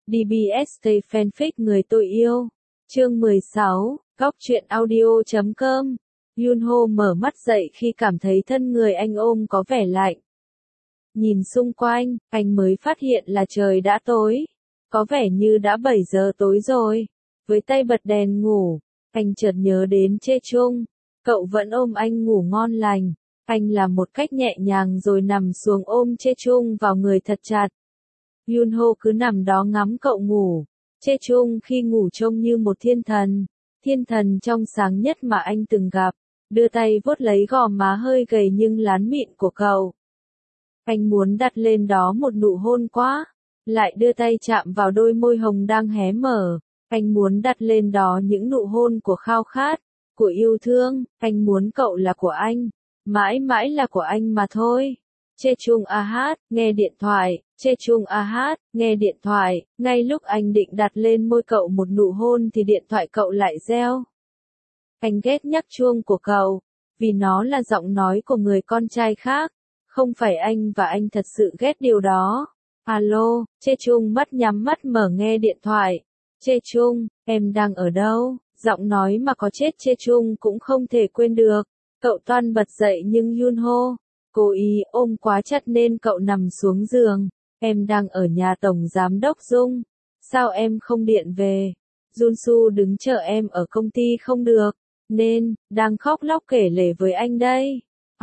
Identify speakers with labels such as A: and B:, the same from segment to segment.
A: DBSK fanfic người tôi yêu. Chương 16, góc truyện audio.com. Yunho mở mắt dậy khi cảm thấy thân người anh ôm có vẻ lạnh. Nhìn xung quanh, anh mới phát hiện là trời đã tối. Có vẻ như đã 7 giờ tối rồi. Với tay bật đèn ngủ, anh chợt nhớ đến Chê Chung. Cậu vẫn ôm anh ngủ ngon lành. Anh làm một cách nhẹ nhàng rồi nằm xuống ôm Chê Chung vào người thật chặt. Yunho cứ nằm đó ngắm cậu ngủ. Chê Chung khi ngủ trông như một thiên thần trong sáng nhất mà anh từng gặp, đưa tay vuốt lấy gò má hơi gầy nhưng lán mịn của cậu. Anh muốn đặt lên đó một nụ hôn quá, lại đưa tay chạm vào đôi môi hồng đang hé mở. Anh muốn đặt lên đó những nụ hôn của khao khát, của yêu thương. Anh muốn cậu là của anh, mãi mãi là của anh mà thôi. Chê Chung nghe điện thoại. Chê Chung nghe điện thoại. Ngay lúc anh định đặt lên môi cậu một nụ hôn thì điện thoại cậu lại reo. Anh ghét nhắc chuông của cậu, vì nó là giọng nói của người con trai khác. Không phải anh, và anh thật sự ghét điều đó. Alo, Chê Chung mắt nhắm mắt mở nghe điện thoại. Chê Chung, em đang ở đâu? Giọng nói mà có chết Chê Chung cũng không thể quên được. Cậu toan bật dậy nhưng Yunho cố ý ôm quá chặt nên cậu nằm xuống giường. Em đang ở nhà Tổng Giám đốc Dung. Sao em không điện về? Junsu đứng chờ em ở công ty không được, nên đang khóc lóc kể lể với anh đây.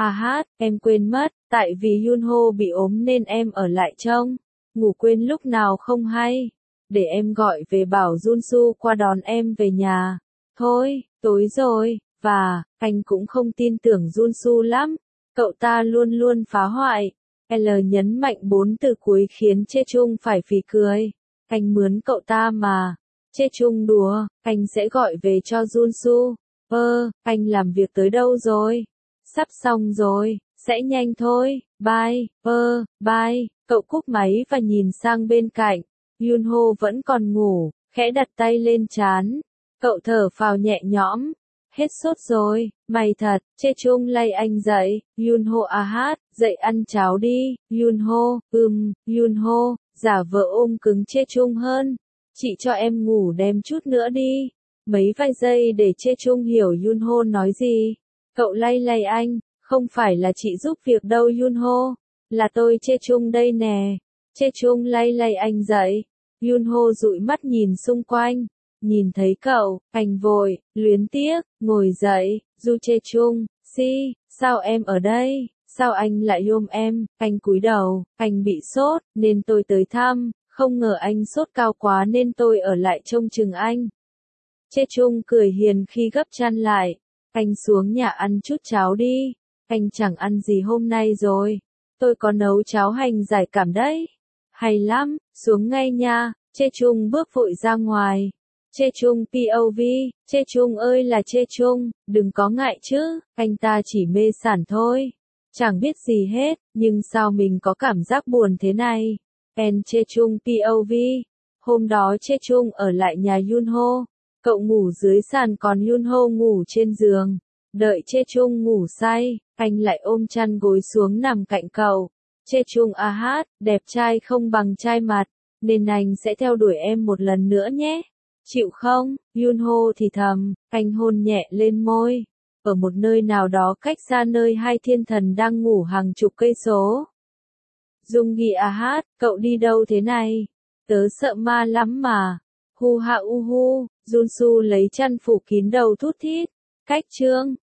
A: Em quên mất, tại vì Yunho bị ốm nên em ở lại trông. Ngủ quên lúc nào không hay. Để em gọi về bảo Junsu qua đón em về nhà. Thôi, tối rồi, và anh cũng không tin tưởng Junsu lắm. Cậu ta luôn luôn phá hoại. L nhấn mạnh 4 từ cuối khiến Chê Chung phải phì cười. Anh mướn cậu ta mà. Chê Chung đùa, anh sẽ gọi về cho Junsu. Anh làm việc tới đâu rồi? Sắp xong rồi, sẽ nhanh thôi. Bye. Bye. Cậu cúp máy và nhìn sang bên cạnh. Yunho vẫn còn ngủ, khẽ đặt tay lên trán. Cậu thở phào nhẹ nhõm. Hết sốt rồi, may thật. Chê Chung lay anh dậy. Yunho dậy ăn cháo đi. Yunho, Yunho, giả vờ ôm cứng Chê Chung hơn. Chị cho em ngủ đêm chút nữa đi. Mấy vài giây để Chê Chung hiểu Yunho nói gì. Cậu lay anh, không phải là chị giúp việc đâu Yunho. Là tôi Chê Chung đây nè. Chê Chung lay anh dậy. Yunho dụi mắt nhìn xung quanh. Nhìn thấy cậu, anh vội, luyến tiếc, ngồi dậy. Du Chê Chung, sao em ở đây? Sao anh lại ôm em? Anh cúi đầu, anh bị sốt, nên tôi tới thăm. Không ngờ anh sốt cao quá nên tôi ở lại trông chừng anh. Chê Chung cười hiền khi gấp chăn lại. Anh xuống nhà ăn chút cháo đi. Anh chẳng ăn gì hôm nay rồi. Tôi có nấu cháo hành giải cảm đấy. Hay lắm, xuống ngay nha. Chê Chung bước vội ra ngoài. Chê Chung POV, Chê Chung ơi là Chê Chung, đừng có ngại chứ, anh ta chỉ mê sảng thôi. Chẳng biết gì hết, nhưng sao mình có cảm giác buồn thế này? Chê Chung POV, hôm đó Chê Chung ở lại nhà Yunho. Cậu ngủ dưới sàn còn Yunho ngủ trên giường. Đợi Chê Chung ngủ say, anh lại ôm chăn gối xuống nằm cạnh cậu. Chê Chung đẹp trai không bằng trai mặt, nên anh sẽ theo đuổi em một lần nữa nhé. Chịu không? Yunho thì thầm, anh hôn nhẹ lên môi. Ở một nơi nào đó cách xa nơi hai thiên thần đang ngủ hàng chục cây số. Dung Ghi cậu đi đâu thế này? Tớ sợ ma lắm mà. Hu ha Junsu lấy chăn phủ kín đầu thút thít. Cách chương.